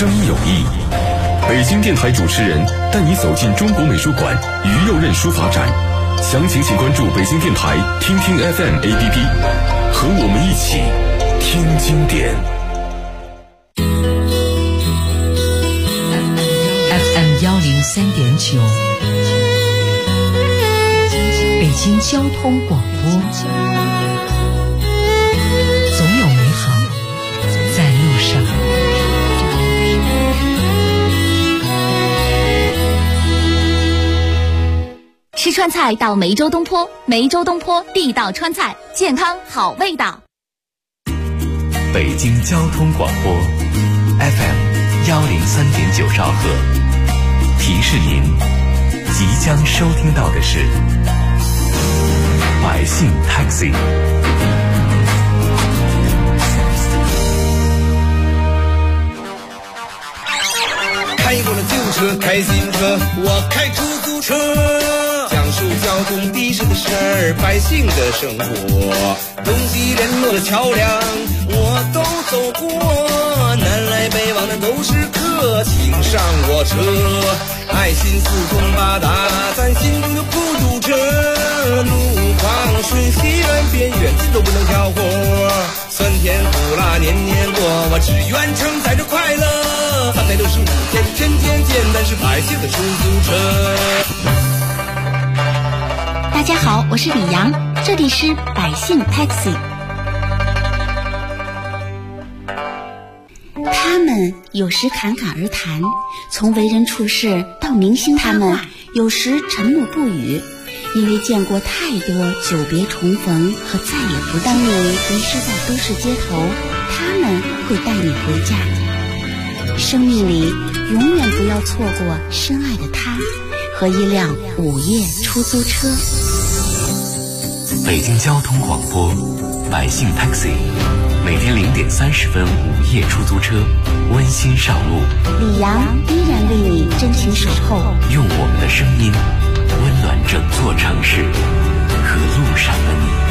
声有艺。北京电台主持人带你走进中国美术馆于右任书法展，详情请关注北京电台听听 FM APP， 和我们一起听经典。 FM 103.9，北京交通广播，总有美好在路上。 吃川菜到梅州东坡，梅州东坡地道川菜，健康好味道。 北京交通广播 FM 103.9兆赫，提示您即将收听到的是百姓 Taxi。 开过了旧车，开新车，我开出租车，讲述交通的士的事儿，百姓的生活，东西联络的桥梁我都走过，南来北往的都是客，请上我车，爱心四通八达，咱心中就不堵车，路旁顺西远边远近都不能挑活，酸甜苦辣年年过，我只愿承载着快乐，365天天天见，但是百姓的出租车。 大家好，我是李阳，这里是百姓 Taxi。 他们有时侃侃而谈，从为人处事到明星他们有时沉默不语，因为见过太多久别重逢和再也不当你迷失在都市街头，他们会带你回家。生命里永远不要错过深爱的他和一辆午夜出租车。 北京交通广播百姓 Taxi， 每天0点30分午夜出租车，温馨上路。 李阳依然为你真情守候， 用我们的声音温暖整座城市和路上的你。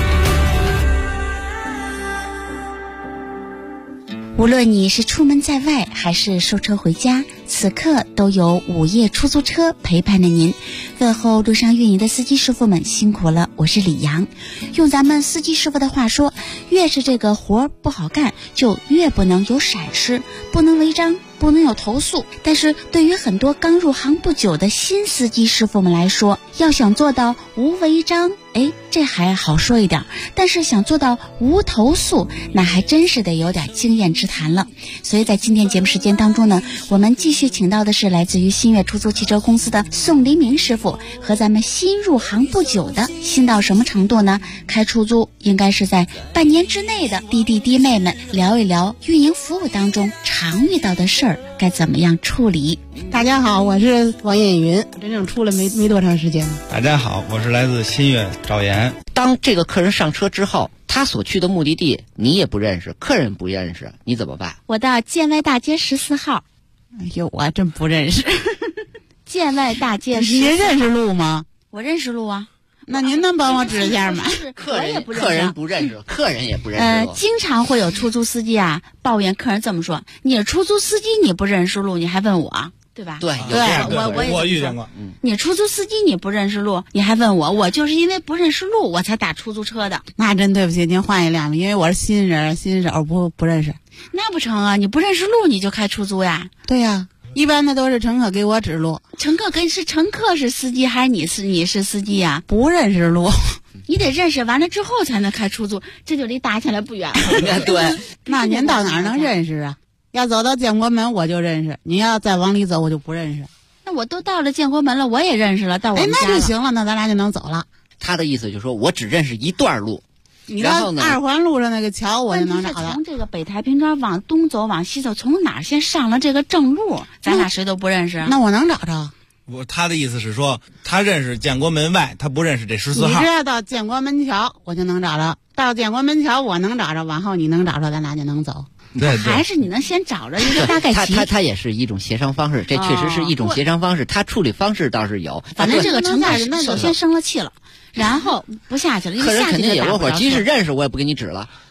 无论你是出门在外还是收车回家，此刻都有午夜出租车陪伴着您。问候路上运营的司机师傅们辛苦了，我是李阳。用咱们司机师傅的话说，越是这个活不好干，就越不能有闪失，不能违章，不能有投诉。但是对于很多刚入行不久的新司机师傅们来说，要想做到无违章，这还好说一点，但是想做到无投诉，那还真是得有点经验之谈了。所以在今天节目时间当中呢，我们继续请到的是来自于新月出租汽车公司的宋黎明师傅，和咱们新入行不久的，新到什么程度呢？开出租应该是在半年之内的弟弟弟妹们聊一聊运营服务当中常遇到的事儿该怎么样处理。 大家好，我是王艳云，真正出了没多长时间。 大家好，我是来自新月赵岩。 当这个客人上车之后，他所去的目的地你也不认识，客人不认识，你怎么办？ 我到建外大街14号。 哎呦，我还真不认识。 建外大街14号， 您认识路吗？ 我认识路啊。 那您能帮我指一下吗？ 客人不认识，客人也不认识。 经常会有出租司机啊抱怨客人这么说：“你是出租司机，你不认识路，你还问我，对吧？” 对， 我遇见过。 你出租司机你不认识路，你还问我，我就是因为不认识路我才打出租车的。 那真对不起，您换一辆吧，因为我是新人，新手不认识。 那不成啊，你不认识路你就开出租呀？ 对呀。一般的都是乘客给我指路。 乘客是司机还是你是司机呀？ 不认识路。 你得认识完了之后才能开出租，这就离打起来不远了。 对。 那您到哪儿能认识啊？要走到建国门我就认识，你要再往里走我就不认识。 那我都到了建国门了，我也认识了，到我们家了。 那就行了，那咱俩就能走了。 他的意思就是说我只认识一段路。 你到2环路上那个桥我就能找到。 从这个北太平庄往东走往西走，从哪儿先上了这个正路，咱俩谁都不认识。 那我能找着。 他的意思是说，他认识建国门外，他不认识这14号。 你只要到建国门桥我就能找着，到建国门桥我能找着，往后你能找着，咱俩就能走。 对， 还是你能先找着一个大概齐。 他也是一种协商方式，这确实是一种协商方式，他处理方式倒是有。 反正这个乘客首先生了气了，然后不下去了， 客人肯定也窝火，即使认识我也不给你指了。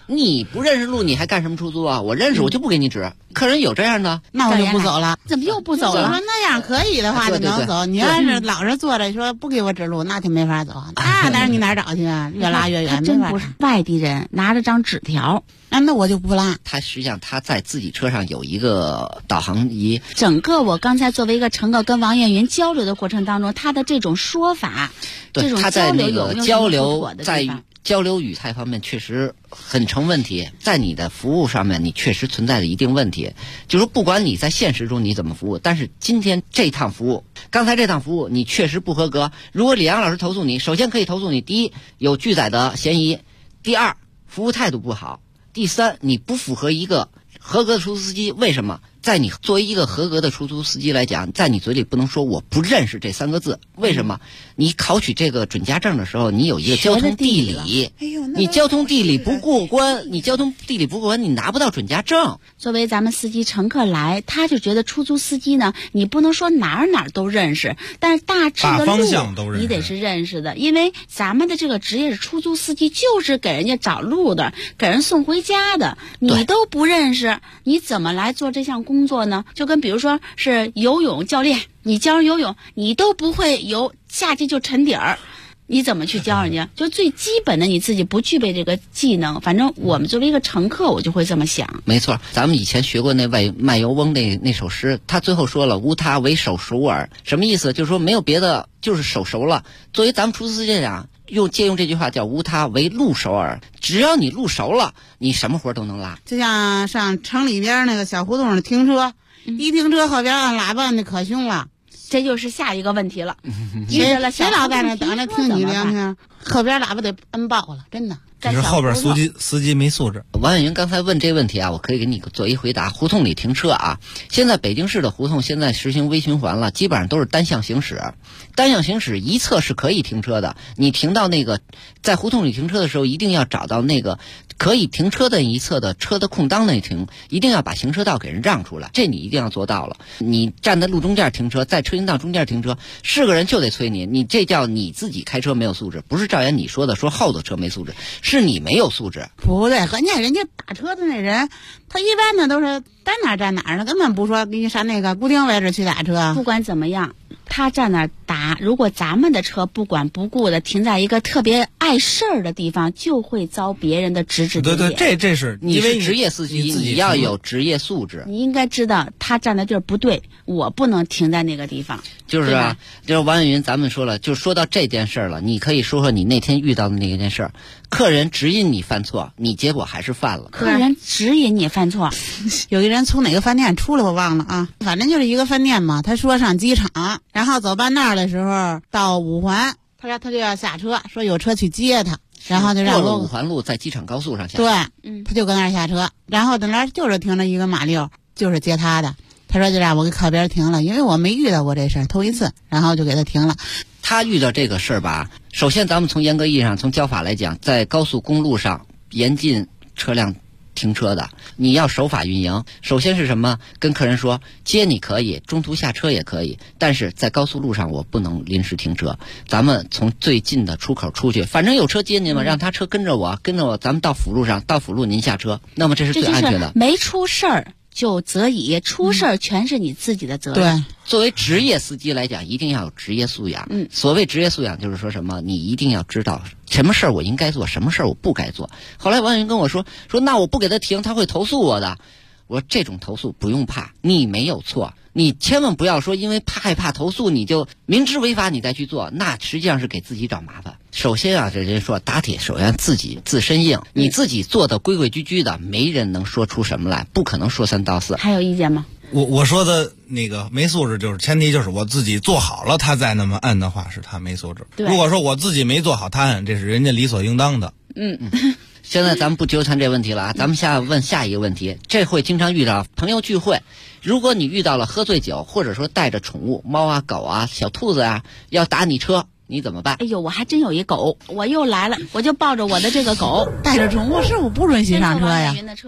你不认识路，你还干什么出租啊？我认识，我就不给你指。客人有这样的， 那我就不走了。 怎么又不走了？ 说那样可以的话就能走。你要是老是坐着说不给我指路，那就没法走。那你哪找去啊？越拉越远， 他真不是外地人，拿着张纸条。 那我就不拉。 他实际上他在自己车上有一个导航仪。 整个我刚才作为一个乘客跟王艳云交流的过程当中，他的这种说法， 对， 这种他在那个交流在交流语态方面确实很成问题，在你的服务上面你确实存在着一定问题。就是不管你在现实中你怎么服务，但是今天这趟服务，刚才这趟服务你确实不合格。如果李阳老师投诉你，首先可以投诉你：第一，有拒载的嫌疑；第二，服务态度不好；第三，你不符合一个合格的出租司机。为什么？在你作为一个合格的出租司机来讲，在你嘴里不能说我不认识这3个字。为什么？你考取这个准驾证的时候，你有一个交通地理，你交通地理不过关，你拿不到准驾证。 作为咱们司机乘客来，他就觉得出租司机呢，你不能说哪儿都认识，但是大致的路你得是认识的，因为咱们的这个职业是出租司机，就是给人家找路的，给人送回家的，你都不认识，你怎么来做这项工作呢？就跟比如说是游泳教练，你教人游泳，你都不会游，下去就沉底儿，你怎么去教人家？就最基本的你自己不具备这个技能。反正我们作为一个乘客，我就会这么想。 没错，咱们以前学过那位卖油翁那首诗，他最后说了无他唯手熟耳，什么意思？就是说没有别的，就是手熟了。作为咱们出租司机讲，借用这句话叫无他唯路熟耳，只要你路熟了，你什么活都能拉。 就像上城里边那个小胡同停车，一停车后边按喇叭那可凶了。 这就是下一个问题了。 谁老在那等着听你两天，后边喇叭得摁爆了，真的。 就是后边司机没素质。 王远云刚才问这问题啊，我可以给你做一回答。胡同里停车啊，现在北京市的胡同现在实行微循环了，基本上都是单向行驶。单向行驶一侧是可以停车的，你停到那个在胡同里停车的时候，一定要找到那个可以停车的一侧的车的空当内停，一定要把行车道给人让出来，这你一定要做到了。你站在路中间停车，在车行道中间停车，是个人就得催你，你这叫你自己开车没有素质，不是赵岩你说的说后头车没素质，是你没有素质。 不对，关键人家打车的那人，他一般的都是在哪儿站哪儿呢，根本不说给你上那个固定位置去打车。 不管怎么样，他站那儿打，如果咱们的车不管不顾的停在一个特别碍事儿的地方，就会遭别人的指指点点。 对，这是你是职业司机，你要有职业素质。 你应该知道他站的地儿不对，我不能停在那个地方。 就是啊，就是王远云，咱们说了，就说到这件事儿了，你可以说说你那天遇到的那件事儿。客人指引你犯错，你结果还是犯了。 客人指引你犯错， 有一人从哪个饭店出来我忘了啊，反正就是一个饭店嘛。他说上机场，然后走半道的时候到五环，他说他就要下车，说有车去接他，然后就让过了五环路，在机场高速上下车。 对，他就搁那儿下车，然后在那儿就是停着一个马六，就是接他的。他说就让我给靠边停了，因为我没遇到过这事儿，头一次，然后就给他停了。 他遇到这个事儿吧，首先咱们从严格意义上，从交法来讲，在高速公路上严禁车辆停车的，你要守法运营。首先是什么？跟客人说接你可以，中途下车也可以，但是在高速路上我不能临时停车。咱们从最近的出口出去，反正有车接您嘛，让他车跟着我，咱们到辅路上，到辅路您下车，那么这是最安全的。 没出事儿就责以，出事儿全是你自己的责任。 对， 作为职业司机来讲，一定要有职业素养。所谓职业素养，就是说什么，你一定要知道什么事儿我应该做，什么事儿我不该做。后来王云跟我说，那我不给他停，他会投诉我的。我说这种投诉不用怕，你没有错。你千万不要说因为害怕投诉你就明知违法你再去做，那实际上是给自己找麻烦。首先啊，这人说打铁首先自己自身硬，你自己做的规规矩矩的，没人能说出什么来，不可能说三道四。 还有意见吗？ 我说的那个没素质，就是前提就是我自己做好了，他再那么按的话是他没素质。如果说我自己没做好，他按，这是人家理所应当的。 现在咱们不纠缠这问题了啊，咱们问下一个问题。这会经常遇到朋友聚会，如果你遇到了喝醉酒，或者说带着宠物，猫啊、狗啊、小兔子啊，要打你车，你怎么办？ 哎呦，我还真有一狗，我又来了，我就抱着我的这个狗， 带着宠物是不允许上车呀。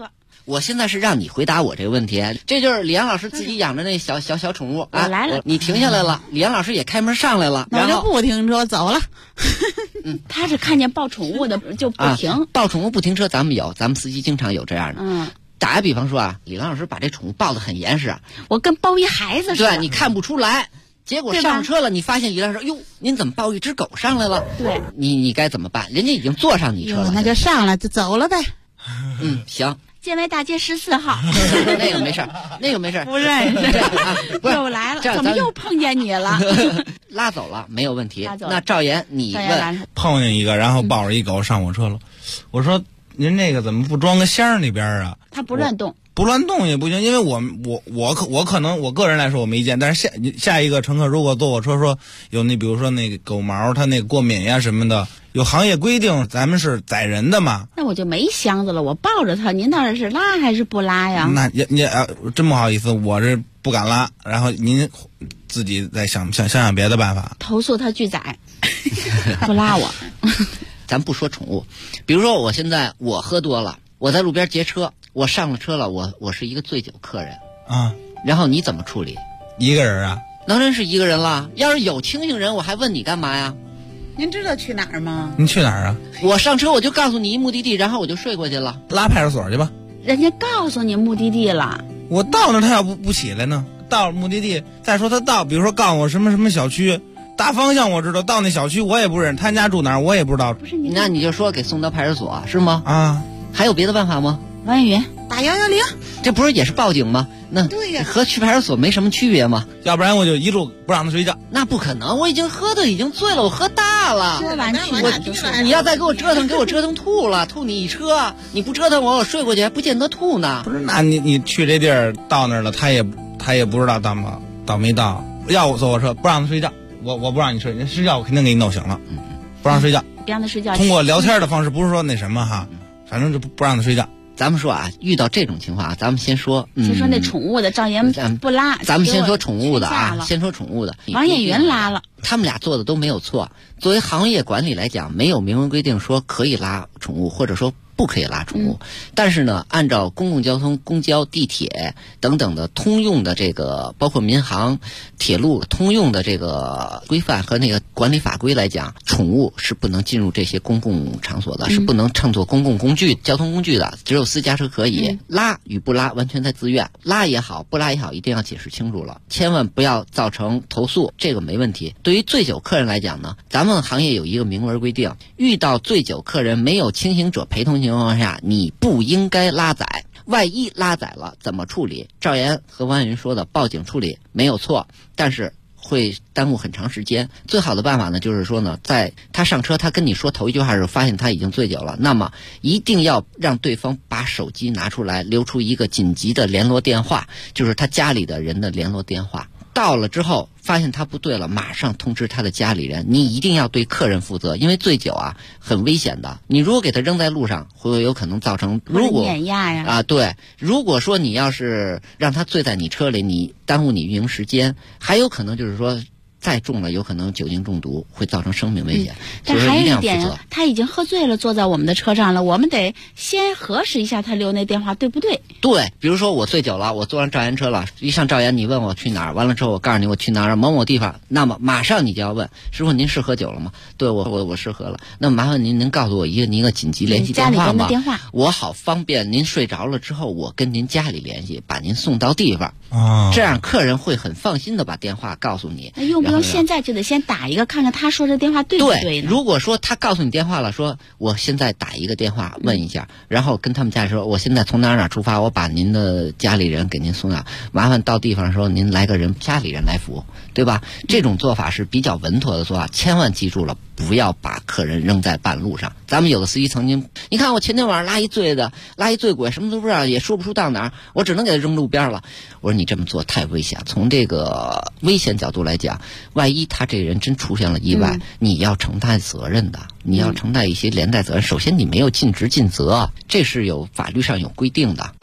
我现在是让你回答我这个问题，这就是李阳老师自己养的那小宠物啊。 我来了， 你停下来了，李阳老师也开门上来了， 我就不停车走了。 他是看见抱宠物的就不停， 抱宠物不停车，咱们司机经常有这样的。打个比方说啊，李阳老师把这宠物抱得很严实， 我跟抱一孩子似的， 对，你看不出来。结果上车了，你发现李老师说：“哟，您怎么抱一只狗上来了？” 对， 你该怎么办？人家已经坐上你车了， 那就上来就走了呗。 行。 建外大街14号， 那个没事， 不认识，又来了，怎么又碰见你了？ 拉走了，没有问题。那赵岩，你问碰见一个，然后抱着一狗上我车了，我说您那个怎么不装个箱里边啊？ 他不乱动。 不乱动也不行，因为我可能我个人来说我没见，但是下一个乘客如果坐我车说有比如说那个狗毛它那个过敏呀什么的，有行业规定，咱们是载人的嘛。 那我就没箱子了，我抱着它，您到底是拉还是不拉呀？ 那也真不好意思，我这不敢拉，然后您自己再想别的办法。 投诉他拒载，不拉我。 咱不说宠物，比如说我现在我喝多了，我在路边劫车。我上了车了，我是一个醉酒客人啊， 然后你怎么处理？ 一个人啊？ 当然是一个人了。要是有清醒人，我还问你干嘛呀？ 您知道去哪儿吗？ 你去哪儿啊？ 我上车我就告诉你一目的地，然后我就睡过去了。 拉派出所去吧。 人家告诉你目的地了， 我到那他要不起来呢？到目的地，再说他到，比如说告诉我什么小区。大方向我知道，到那小区我也不认识，他家住哪儿我也不知道。 不是你， 那你就说给送到派出所是吗？ 啊， 还有别的办法吗？ 王艳云打110， 这不是也是报警吗？那对呀， 和去派出所没什么区别吗？ 要不然我就一路不让他睡觉。 那不可能，我已经喝的已经醉了，我喝大了。 说完去你要再给我折腾吐了，吐你一车，你不折腾我睡过去还不见得吐呢。 不是，那你去这地儿到那儿了，他也不知道到没到。要我坐我车不让他睡觉，我不让你睡觉，我肯定给你弄醒了。不让睡觉， 不让他睡觉。 通过聊天的方式，不是说那什么哈，反正就不让他睡觉。 咱们说啊，遇到这种情况啊，咱们先说那宠物的赵岩不拉， 咱们先说宠物的啊，先说宠物的。 王艳云拉了， 他们俩做的都没有错。作为行业管理来讲，没有明文规定说可以拉宠物，或者说不可以拉宠物。但是呢，按照公共交通、公交、地铁等等的通用的这个，包括民航、铁路通用的这个规范和那个管理法规来讲，宠物是不能进入这些公共场所的，是不能乘坐公共工具、交通工具的，只有私家车可以。拉与不拉完全在自愿，拉也好，不拉也好，一定要解释清楚了，千万不要造成投诉，这个没问题。对于醉酒客人来讲呢，咱们行业有一个明文规定，遇到醉酒客人没有清醒者陪同情况下，你不应该拉载。万一拉载了怎么处理？赵岩和王云说的报警处理没有错，但是会耽误很长时间。最好的办法呢，就是说呢，在他上车，他跟你说头一句话的时候，发现他已经醉酒了，那么一定要让对方把手机拿出来，留出一个紧急的联络电话，就是他家里的人的联络电话。到了之后发现他不对了，马上通知他的家里人。你一定要对客人负责，因为醉酒啊很危险的。你如果给他扔在路上，会有可能造成碾压呀。 对，如果说你要是让他醉在你车里，你耽误你运营时间，还有可能就是说再重了，有可能酒精中毒，会造成生命危险。 但还有一点，他已经喝醉了，坐在我们的车上了，我们得先核实一下他留那电话对不对？ 对，比如说我醉酒了，我坐上赵岩车了，一上赵岩，你问我去哪儿，完了之后我告诉你我去哪儿某某地方，那么马上你就要问师傅，您是喝酒了吗？对，我是喝了。那么麻烦您告诉我一个紧急联系电话吗？ 家里人的电话， 我好方便您睡着了之后，我跟您家里联系，把您送到地方。这样客人会很放心的把电话告诉你。 那用不用现在就得先打一个，看看他说这电话对不对呢？ 如果说他告诉你电话了，说我现在打一个电话问一下，然后跟他们家里说我现在从哪儿出发，我把您的家里人给您送到，麻烦到地方的时候您来个人，家里人来扶，对吧？这种做法是比较稳妥的做法，千万记住了，不要把客人扔在半路上。咱们有的司机曾经，你看我前天晚上拉一醉鬼，什么都不知道，也说不出到哪儿，我只能给他扔路边了。我说你这么做太危险，从这个危险角度来讲，万一他这人真出现了意外，你要承担责任的，你要承担一些连带责任。首先你没有尽职尽责，这是有法律上有规定的。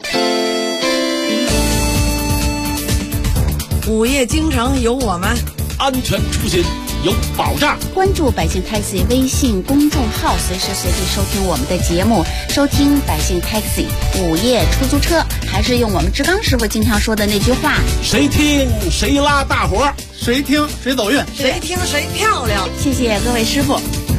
午夜京城有我们， 安全出行有保障。 关注百姓 Taxi 微信公众号，随时随地收听我们的节目，收听百姓 Taxi 午夜出租车。还是用我们志刚师傅经常说的那句话： 谁听谁拉大伙儿， 谁听谁走运， 谁听谁漂亮。 谢谢各位师傅。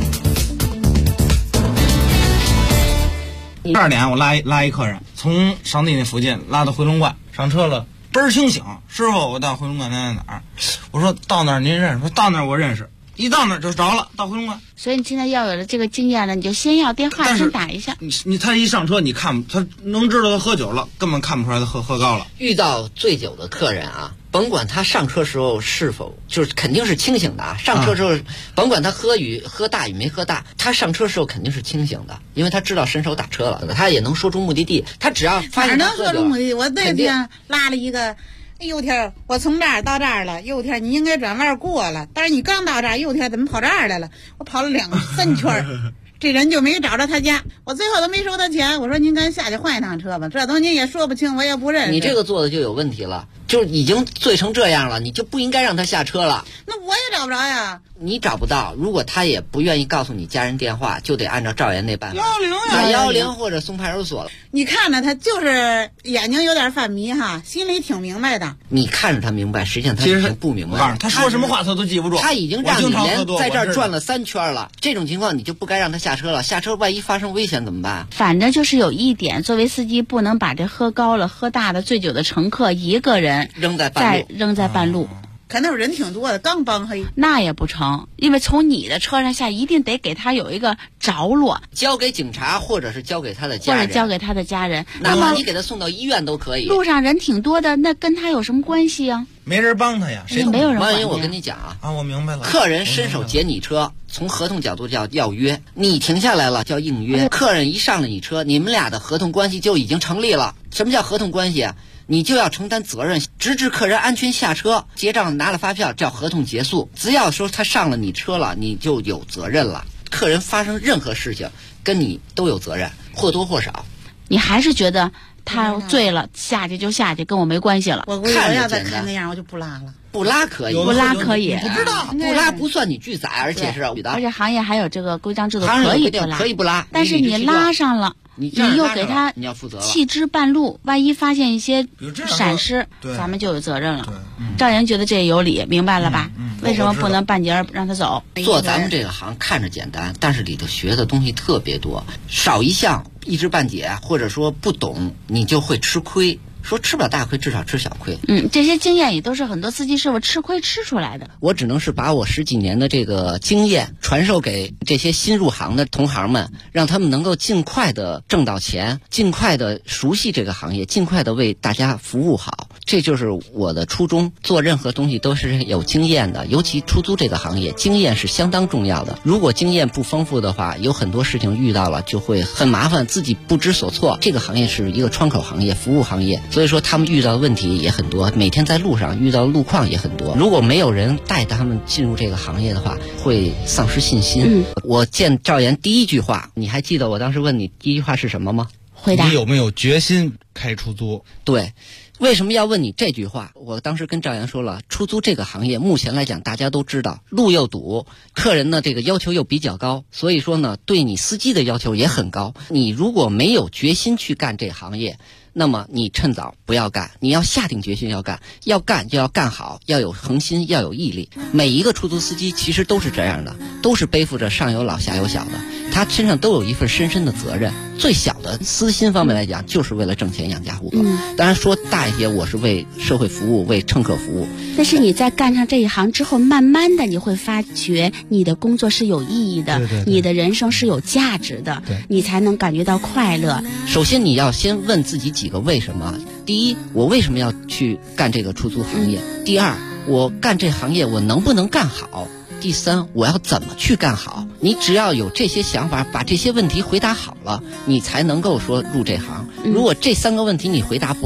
12点我拉一客人从上地那附近拉到回龙观，上车了，倍儿清醒。师傅，我到回龙观哪儿？我说到那儿您认识？说到那儿我认识。一到那儿就着了，到回龙观。 所以你现在要有了这个经验了，你就先要电话先打一下。 他一上车，你看他能知道他喝酒了，根本看不出来他喝高了。 遇到醉酒的客人啊，甭管他上车时候是否就是肯定是清醒的啊。上车时候，甭管他喝大与没喝大，他上车时候肯定是清醒的，因为他知道伸手打车了，他也能说出目的地。他只要发现他喝酒了， 能说出目的地。我那天拉了一个。右天我从这儿到这儿了，右天你应该转弯过了，但是你刚到这儿，右天怎么跑这儿来了？我跑了3圈，这人就没找着他家，我最后都没收他钱。我说您赶紧下去换一趟车吧，这东西您也说不清，我也不认识。 你这个做的就有问题了，就已经醉成这样了，你就不应该让他下车了。 那我也找不着呀。 你找不到，如果他也不愿意告诉你家人电话，就得按照赵岩那办法 110 打110或者送派出所了。 你看着他就是眼睛有点犯迷哈，心里挺明白的。 你看着他明白，实际上他已经不明白了。 他说什么话他都记不住。 他已经让你连在这儿转了3圈了，这种情况你就不该让他下车了。下车万一发生危险怎么办？ 反正就是有一点，作为司机不能把这喝高了、喝大的、醉酒的乘客一个人扔在半路。 肯定有人挺多的，刚帮黑那也不成，因为从你的车上下一定得给他有一个着落， 交给警察或者是交给他的家人， 或者交给他的家人。 那么你给他送到医院都可以。 路上人挺多的，那跟他有什么关系啊？ 没人帮他呀，谁没有人帮他。 我跟你讲啊， 我明白了。 客人伸手劫你车，从合同角度叫要约，你停下来了叫应约。客人一上了你车，你们俩的合同关系就已经成立了。什么叫合同关系啊？你就要承担责任，直至客人安全下车结账拿了发票叫合同结束。只要说他上了你车了，你就有责任了。客人发生任何事情跟你都有责任，或多或少。 你还是觉得他醉了，下去就下去，跟我没关系了。 我要再看那样我就不拉了。 不拉可以， 不拉可以， 不知道不拉不算你拒载，而且是而且行业还有这个规章制度可以不拉， 但是你拉上了。 你又给他你要负责弃之半路，万一发现一些闪失，咱们就有责任了。赵岩觉得这也有理，明白了吧？为什么不能半截让他走？ 做咱们这个行看着简单，但是里头学的东西特别多，少一项一知半解或者说不懂，你就会吃亏。说吃不了大亏，至少吃小亏。 这些经验也都是很多司机师傅吃亏吃出来的。 我只能是把我10几年的这个经验传授给这些新入行的同行们，让他们能够尽快的挣到钱，尽快的熟悉这个行业，尽快的为大家服务好。这就是我的初衷。做任何东西都是有经验的，尤其出租这个行业，经验是相当重要的。如果经验不丰富的话，有很多事情遇到了就会很麻烦，自己不知所措。这个行业是一个窗口行业，服务行业。所以说他们遇到的问题也很多，每天在路上遇到的路况也很多。如果没有人带他们进入这个行业的话，会丧失信心。我见赵岩第一句话，你还记得我当时问你第一句话是什么吗？ 回答你有没有决心开出租？ 对。为什么要问你这句话？我当时跟赵岩说了，出租这个行业目前来讲大家都知道，路又堵，客人呢这个要求又比较高，所以说呢对你司机的要求也很高。你如果没有决心去干这行业，那么你趁早不要干，你要下定决心要干就要干好，要有恒心，要有毅力。每一个出租司机其实都是这样的，都是背负着上有老下有小的，他身上都有一份深深的责任。最小的私心方面来讲，就是为了挣钱养家糊口。当然说大一些，我是为社会服务，为乘客服务。 但是你在干上这一行之后，慢慢的你会发觉你的工作是有意义的， 对你的人生是有价值的，你才能感觉到快乐。 首先你要先问自己几个为什么。第一，我为什么要去干这个出租行业？第二，我干这行业我能不能干好？第三，我要怎么去干好？你只要有这些想法，把这些问题回答好了，你才能够说入这行。如果这3个问题你回答不好，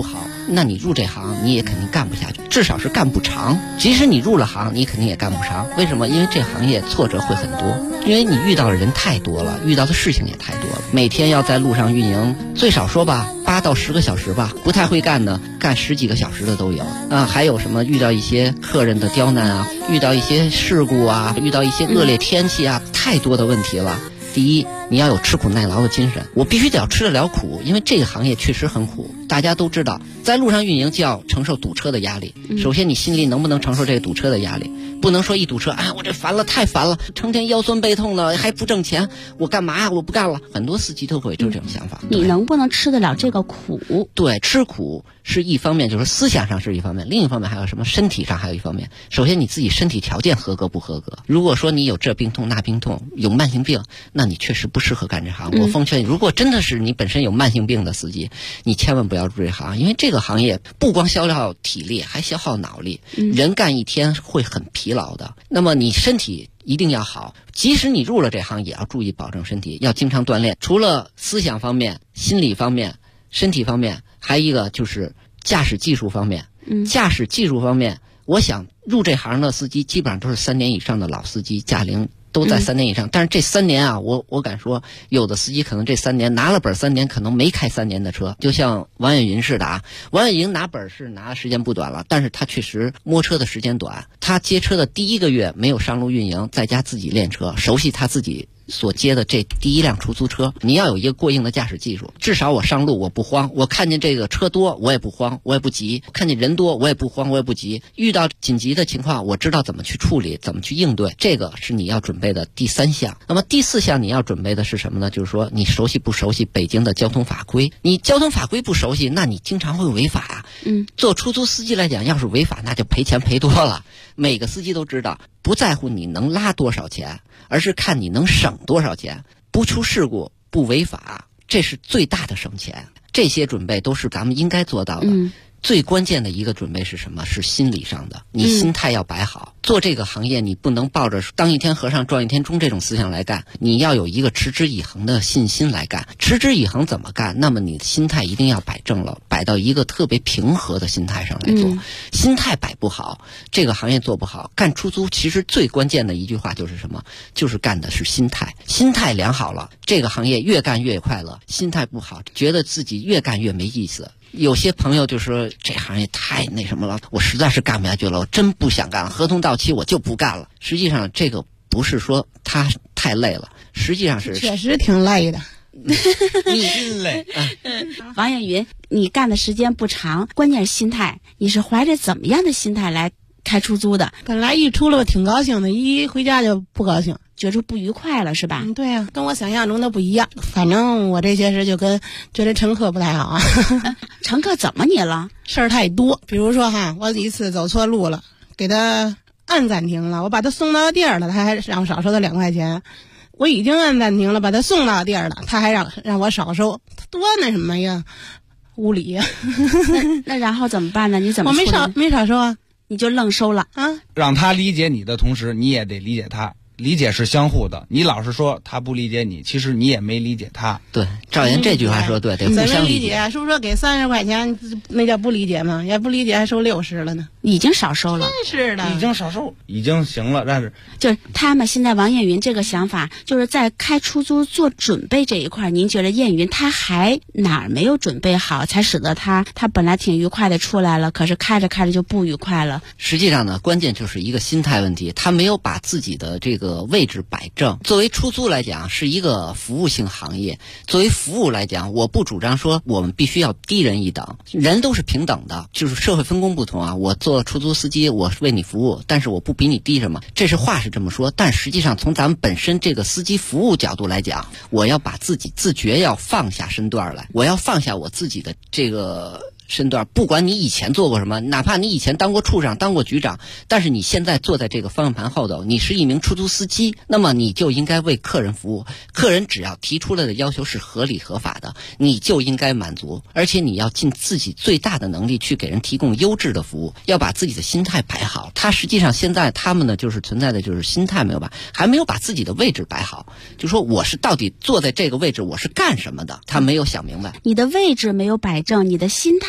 那你入这行你也肯定干不下去，至少是干不长。即使你入了行，你肯定也干不长。为什么？因为这行业挫折会很多，因为你遇到的人太多了，遇到的事情也太多了。每天要在路上运营，最少说吧8到10个小时吧，不太会干的干10几个小时的都有啊。还有什么遇到一些客人的刁难啊，遇到一些事故啊，遇到一些恶劣天气啊，太多的问题了。第一，你要有吃苦耐劳的精神，我必须得要吃得了苦，因为这个行业确实很苦。大家都知道，在路上运营就要承受堵车的压力。首先，你心里能不能承受这个堵车的压力？不能说一堵车，我这烦了，太烦了，成天腰酸背痛了，还不挣钱，我干嘛呀？我不干了。很多司机都会有这种想法。 你能不能吃得了这个苦？ 对，吃苦是一方面，就是思想上是一方面，另一方面还有什么？身体上还有一方面。首先，你自己身体条件合格不合格？如果说你有这病痛那病痛，有慢性病，那你确实不适合干这行。我奉劝你，如果真的是你本身有慢性病的司机，你千万不要入这行，因为这个行业不光消耗体力，还消耗脑力，人干一天会很疲劳的。那么你身体一定要好，即使你入了这行，也要注意保证身体，要经常锻炼。除了思想方面、心理方面、身体方面，还一个就是驾驶技术方面。驾驶技术方面，我想入这行的司机基本上都是3年以上的老司机，驾龄都在3年以上。但是这3年啊，我敢说，有的司机可能这3年拿了本3年，可能没开3年的车。就像王远云似的啊，王远云拿本是拿的时间不短了，但是他确实摸车的时间短。他接车的第1个月没有上路运营，在家自己练车，熟悉他自己所接的这第1辆出租车。你要有一个过硬的驾驶技术，至少我上路我不慌，我看见这个车多我也不慌，我也不急，看见人多我也不慌，我也不急，遇到紧急的情况我知道怎么去处理，怎么去应对，这个是你要准备的第3项。那么第4项你要准备的是什么呢？就是说你熟悉不熟悉北京的交通法规。你交通法规不熟悉，那你经常会违法啊。做出租司机来讲，要是违法那就赔钱赔多了。每个司机都知道，不在乎你能拉多少钱，而是看你能省多少钱。不出事故，不违法，这是最大的省钱。这些准备都是咱们应该做到的。最关键的一个准备是什么？是心理上的，你心态要摆好。做这个行业，你不能抱着当一天和尚撞一天钟这种思想来干，你要有一个持之以恒的信心来干。持之以恒怎么干？那么你的心态一定要摆正了，摆到一个特别平和的心态上来做。心态摆不好，这个行业做不好。干出租其实最关键的一句话就是什么？就是干的是心态。心态良好了，这个行业越干越快乐。心态不好，觉得自己越干越没意思。有些朋友就说这行业太那什么了，我实在是干不下去了，我真不想干了，合同到期我就不干了。实际上这个不是说他太累了，实际上是确实挺累的。 心累。 王艳云，你干的时间不长，关键是心态，你是怀着怎么样的心态来开出租的？ 本来一出了挺高兴的，一回家就不高兴， 觉着不愉快了是吧？ 对啊，跟我想象中的不一样。反正我这些事就跟觉得乘客不太好啊。 乘客怎么你了？ 事儿太多。比如说我一次走错路了，给他按暂停了，我把他送到地儿了，他还让少收他2块钱。我已经按暂停了，把他送到地儿了，他还让我少收，多那什么呀，无理呀。 那然后怎么办呢？你怎么我没少收啊， 你就愣收了啊？ 让他理解你的同时，你也得理解他。理解是相互的，你老是说他不理解你，其实你也没理解他。 对，赵岩这句话说对，得互相理解。 是不是说给30块钱，那叫不理解吗？也不理解还收60了呢？ 已经少收了， 真是的， 已经少收，已经行了。但是就是他们现在王艳云这个想法，就是在开出租做准备这一块，您觉得艳云他还哪儿没有准备好，才使得他本来挺愉快的出来了，可是开着开着就不愉快了？ 实际上呢，关键就是一个心态问题，他没有把自己的这个位置摆正。作为出租来讲，是一个服务性行业，作为服务来讲，我不主张说我们必须要低人一等，人都是平等的，就是社会分工不同啊。我做出租司机，我为你服务，但是我不比你低什么，这是话是这么说，但实际上从咱们本身这个司机服务角度来讲，我要把自己自觉要放下身段来，我要放下我自己的这个身段，不管你以前做过什么，哪怕你以前当过处长当过局长，但是你现在坐在这个方向盘后头，你是一名出租司机，那么你就应该为客人服务，客人只要提出来的要求是合理合法的，你就应该满足，而且你要尽自己最大的能力去给人提供优质的服务，要把自己的心态摆好。他实际上现在他们呢，就是存在的就是心态没有把，还没有把自己的位置摆好，就说我是到底坐在这个位置我是干什么的，他没有想明白。 你的位置没有摆正，你的心态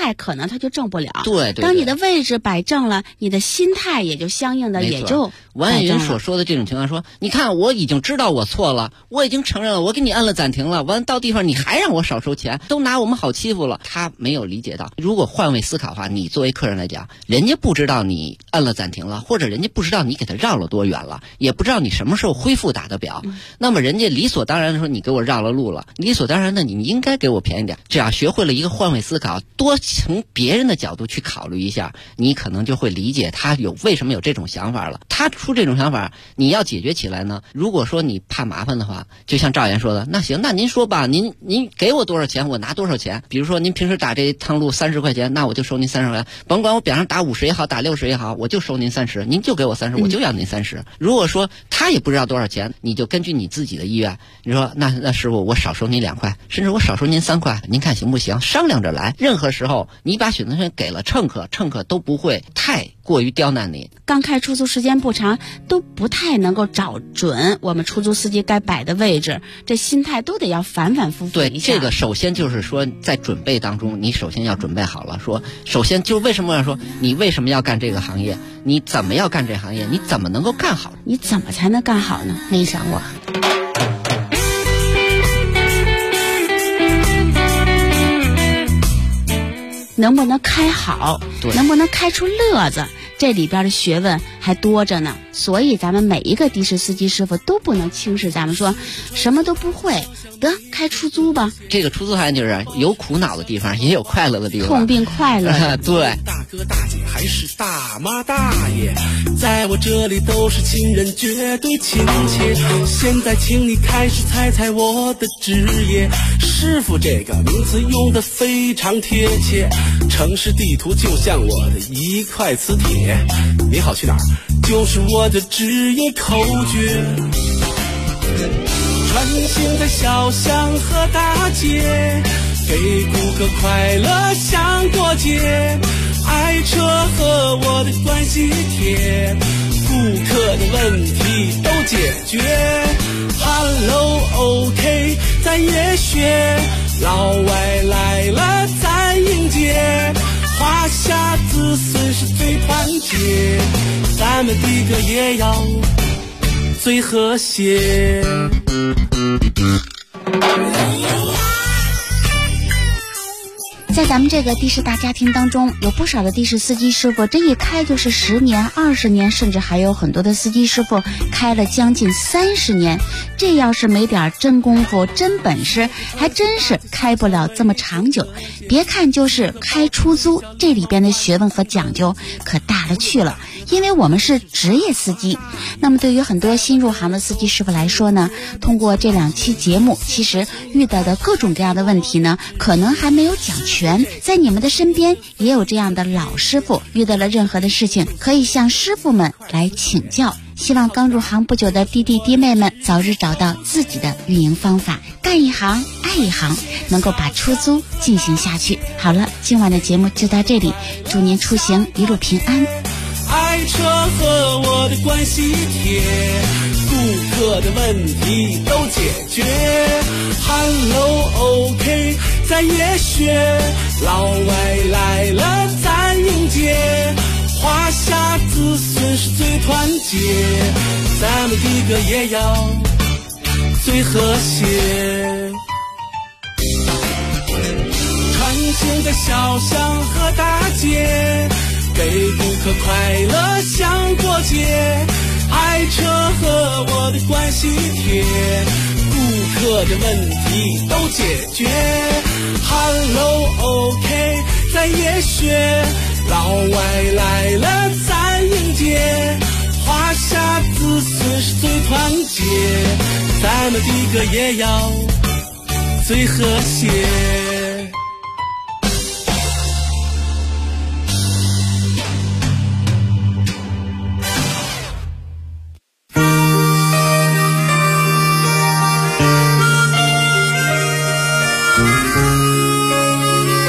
态可能他就正不了。 对， 当你的位置摆正了，你的心态也就相应的也就王艳云所说的这种情况，说你看我已经知道我错了，我已经承认了，我给你按了暂停了，完到地方你还让我少收钱，都拿我们好欺负了。他没有理解到，如果换位思考的话，你作为客人来讲，人家不知道你按了暂停了，或者人家不知道你给他让了多远了，也不知道你什么时候恢复打的表，那么人家理所当然的说你给我让了路了，理所当然的你应该给我便宜点。只要学会了一个换位思考，多从别人的角度去考虑一下，你可能就会理解他为什么有这种想法了。他出这种想法，你要解决起来呢，如果说你怕麻烦的话，就像赵岩说的，那行，那您说吧，您给我多少钱我拿多少钱。比如说您平时打这趟路30块钱，那我就收您30块钱，甭管我表上打50也好，打60也好，我就收您30，您就给我30，我就要您30。如果说他也不知道多少钱，你就根据你自己的意愿，你说那师傅我少收您2块，甚至我少收您3块，您看行不行？商量着来。任何时候你把选择权给了乘客都不会太过于刁难你。 刚开出租时间不长，都不太能够找准我们出租司机该摆的位置，这心态都得要反反复复一下。 对，这个首先就是说在准备当中，你首先要准备好了。说首先就为什么要说你为什么要干这个行业，你怎么要干这行业，你怎么能够干好， 你怎么才能干好呢？没想过。能不能开好，能不能开出乐子，这里边的学问还多着呢。所以咱们每一个的士司机师傅都不能轻视咱们，说什么都不会，得开出租吧。 这个出租行业就是有苦恼的地方，也有快乐的地方， 痛并快乐对， 大哥大姐还是大妈大爷，在我这里都是亲人，绝对亲切。现在请你开始猜猜我的职业，师傅这个名词用得非常贴切，城市地图就像我的一块磁铁，你好去哪儿就是我的职业口诀。穿行在小巷和大街，给顾客快乐像过节，爱车和我的关系贴，顾客的问题都解决。Hello OK 咱也学，老外来了咱迎接，华夏子孙是最团结，咱们的歌也要最和谐。 在咱们这个的士大家庭当中，有不少的的士司机师傅，这一开就是10年、20年，甚至还有很多的司机师傅开了将近30年。这要是没点真功夫、真本事，还真是开不了这么长久。别看就是开出租，这里边的学问和讲究可大了去了。因为我们是职业司机，那么对于很多新入行的司机师傅来说呢，通过这2期节目，其实遇到的各种各样的问题呢，可能还没有讲全。在你们的身边也有这样的老师傅，遇到了任何的事情，可以向师傅们来请教。希望刚入行不久的弟弟弟妹们早日找到自己的运营方法，干一行爱一行，能够把出租进行下去。好了，今晚的节目就到这里，祝您出行一路平安。 爱车和我的关系贴，顾客的问题都解决。Hello OK 咱也学，老外来了咱迎接，华夏子孙是最团结，咱们的歌也要最和谐。穿行在小巷和大街，给顾客快乐像过节，爱车和我的关系贴，顾客的问题都解决。Hello OK 咱也学，老外来了咱迎接，华夏子孙是最团结，咱们的歌也要最和谐。